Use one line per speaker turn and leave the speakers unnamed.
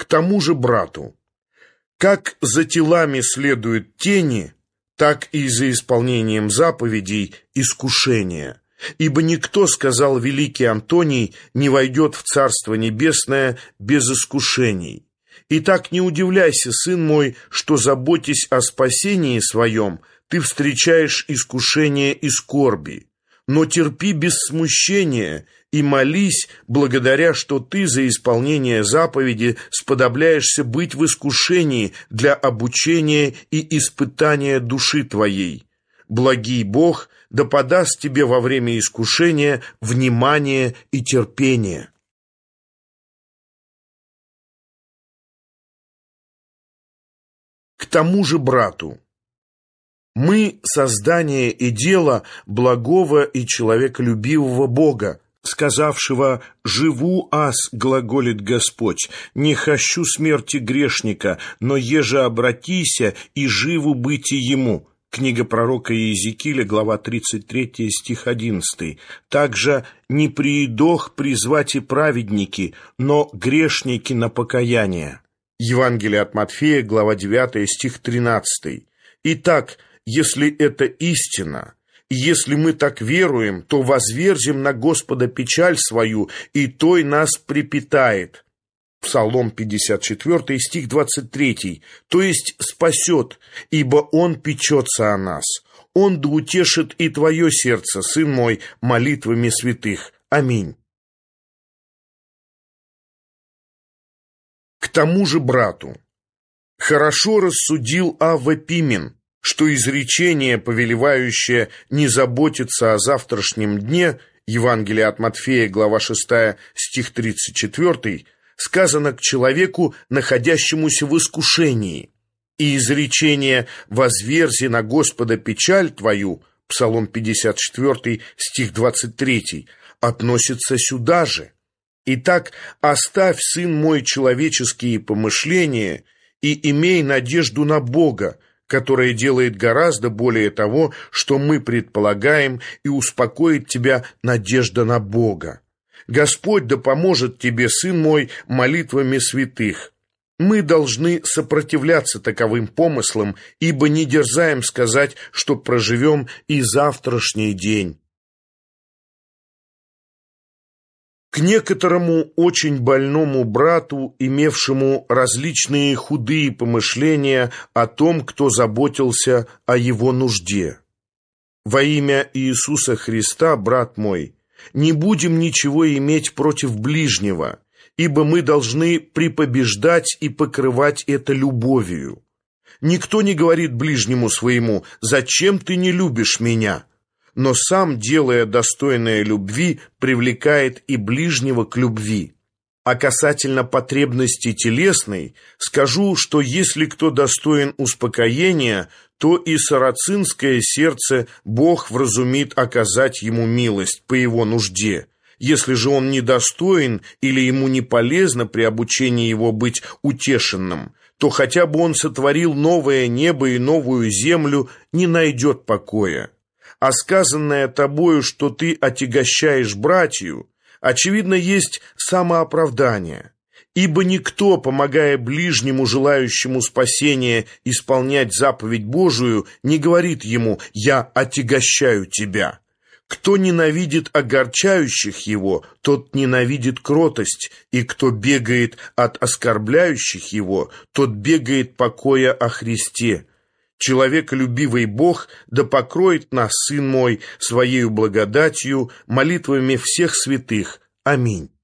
тому же брату. Как за телами следуют тени, так и за исполнением заповедей искушения. Ибо никто, сказал великий Антоний, не войдет в Царство Небесное без искушений. Итак, не удивляйся, сын мой, что, заботясь о спасении своем, ты встречаешь искушения и скорби. Но терпи без смущения и молись, благодаря, что ты за исполнение заповеди сподобляешься быть в искушении для обучения и испытания души твоей. Благий Бог да подаст тебе во время искушения внимание и терпение. К тому же брату. Мы — создание и дело благого и человеколюбивого Бога, сказавшего «Живу аз, глаголит Господь, не хочу смерти грешника, но еже обратися и живу быти ему». Книга пророка Иезекииля, глава 33, стих 11. Также «Не приидох призвать и праведники, но грешники на покаяние». Евангелие от Матфея, глава 9, стих 13. Итак, если это истина, и если мы так веруем, то возверзим на Господа печаль свою, и той нас припитает. Псалом 54, стих 23, то есть спасет, ибо Он печется о нас. Он да утешит и твое сердце, сын мой, молитвами святых. Аминь. К тому же брату. Хорошо рассудил Авва Пимен, что изречение, повелевающее не заботиться о завтрашнем дне, Евангелие от Матфея, глава 6, стих 34, сказано к человеку, находящемуся в искушении, и изречение «возверзи на Господа печаль твою», Псалом 54, стих 23, относится сюда же. Итак, оставь, сын мой, человеческие помышления и имей надежду на Бога, которая делает гораздо более того, что мы предполагаем, и успокоит тебя надежда на Бога. Господь да поможет тебе, сын мой, молитвами святых. Мы должны сопротивляться таковым помыслам, ибо не дерзаем сказать, что проживем и завтрашний день. К некоторому очень больному брату, имевшему различные худые помышления о том, кто заботился о его нужде. Во имя Иисуса Христа, брат мой, не будем ничего иметь против ближнего, ибо мы должны припобеждать и покрывать это любовью. Никто не говорит ближнему своему: «Зачем ты не любишь меня?» Но сам, делая достойное любви, привлекает и ближнего к любви. А касательно потребности телесной, скажу, что если кто достоин успокоения, то и сарацинское сердце Бог вразумит оказать ему милость по его нужде. Если же он недостоин или ему не полезно при обучении его быть утешенным, то хотя бы он сотворил новое небо и новую землю, не найдет покоя. А сказанное тобою, что ты отягощаешь братью, очевидно, есть самооправдание. Ибо никто, помогая ближнему, желающему спасения, исполнять заповедь Божию, не говорит ему: «Я отягощаю тебя». Кто ненавидит огорчающих его, тот ненавидит кротость, и кто бегает от оскорбляющих его, тот бегает покоя о Христе. Человеколюбивый Бог да покроет нас, сын мой, своею благодатью, молитвами всех святых. Аминь.